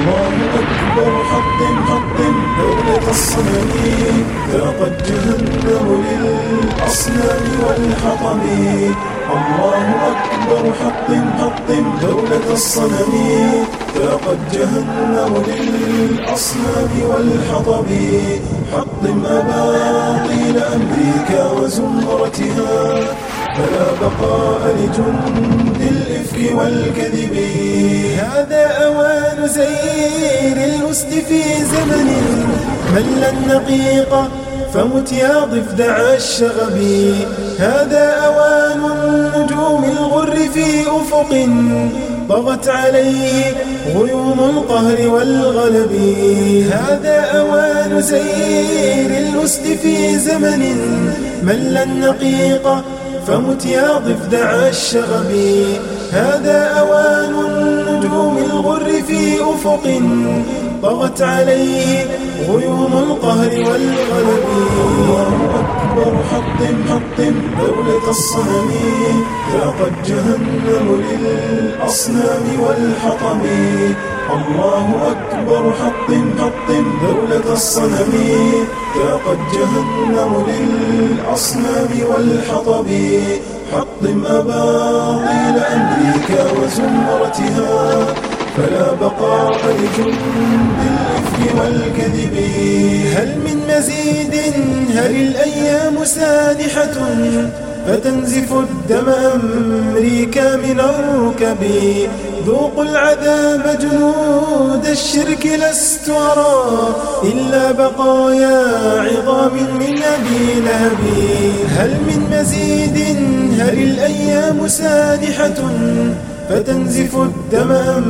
الله أكبر حطم دولة الصنم ذاقت جهنم للأصنام والحطم الله أكبر حطم دولة الصنم ذاقت جهنم للأصنام والحطم حطم أباطيل أمريكا وزمرتها فلا بقاء لجند الإفك والكذب هذا أوان زير الأسد في زمن مل النقيق فمت يا ضفدع الشغب هذا أوان النجوم الغر في أفق طغت عليه غيوم القهر والغلب هذا أوان زير الأسد في زمن مل النقيق فمت يا ضفدع الشغب هذا أوان النجوم الغر في أفق طغت عليه غيوم القهر والغلب الله أكبر حطم دولة الصنم ذاقت جهنم للأصنام والحطم الله أكبر حطم دولة الصنم ذاقت جهنم للأصنام والحطب حطم أباطيل أمريكا وزمرتها فلا بقاء لجند الإفك والكذب هل من مزيد هل الأيام سانحة فتنزف الدم أمريكا من الركب ذوقوا العذاب جنود الشرك لست أرى إلا بقايا عظام من أبي لهب هل من مزيد هل الأيام سانحة فتنزف الدم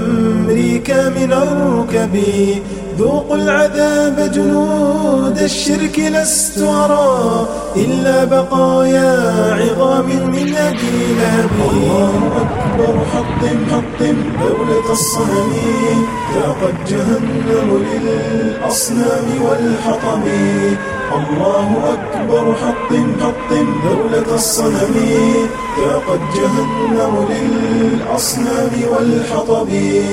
أمريكا من الركب ذوقوا العذاب جنود الشرك لست أرى إلا بقايا عظام من أبي لهب الله أكبر حطم دولة الصنم ذاقت جهنم للأصنام والحطم الله أكبر حطم دولة الصنم ذاقت جهنم للأصنام والحطب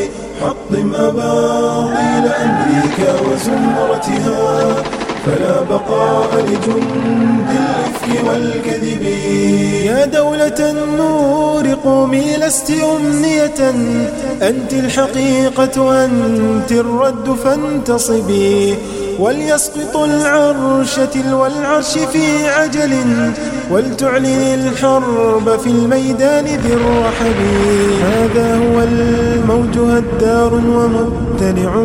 حطم أباطيل أمريكا وزمرتها فلا بقاء لجند الإفك والكذب يا دولة النور قومي لست أمنية أنت الحقيقة أنت الرد فانتصبي وليسقط العرش تلو العرش في عجل ولتعلن الحرب في الميدان ذي الرحب هذا هو الموج هدار ومبتلع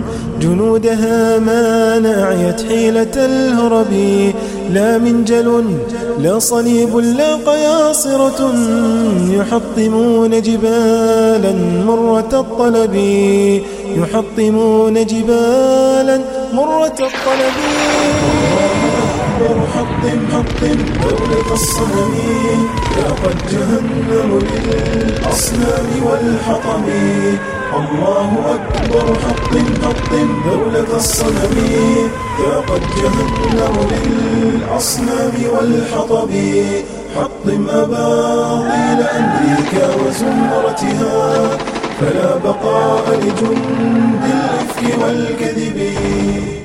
جنودها ما نعيت حيلة الهرب لا منجل لا صليب لا قياصرة يحطمون جبالا مرة الطلب يحطمون جبالا مرة الطلب حطم دولة الصنم ذاقت جهنم للأصنام والحطم الله أكبر حطم دولة الصنم ذاقت جهنم للأصنام والحطب حطم أباطيل أمريكا وزمرتها فلا بقاء لجند الإفك والكذب